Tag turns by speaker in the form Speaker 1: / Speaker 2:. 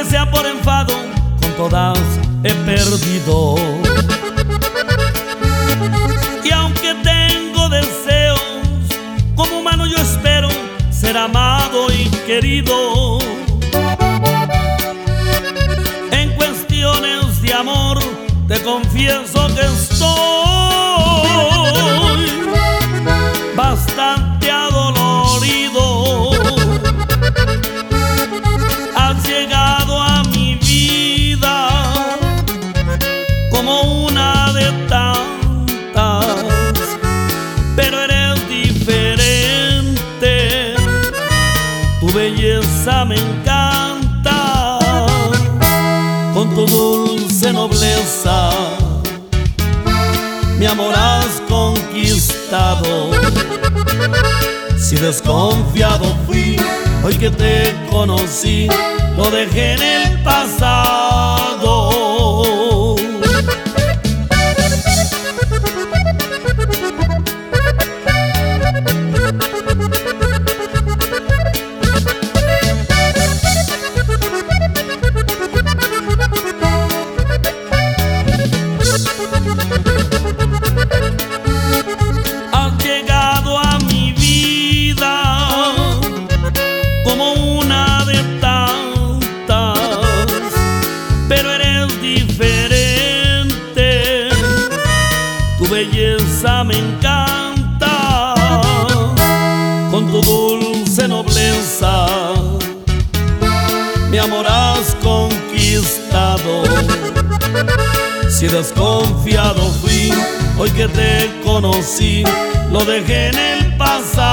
Speaker 1: que sea por enfado, con todas he perdido. Y aunque tengo deseos, como humano yo espero ser amado y querido. En cuestiones de amor te confieso que estoy bastante adolorido. Has llegado a mi vida como una de tantas, pero eres diferente. Tu belleza me encanta, con tu dulce nobleza mi amor has conquistado. Si desconfiado fui, hoy que te conocí, lo dejé en el pasado. Tu belleza me encanta, con tu dulce nobleza mi amor has conquistado. Si desconfiado fui, hoy que te conocí, lo dejé en el pasado.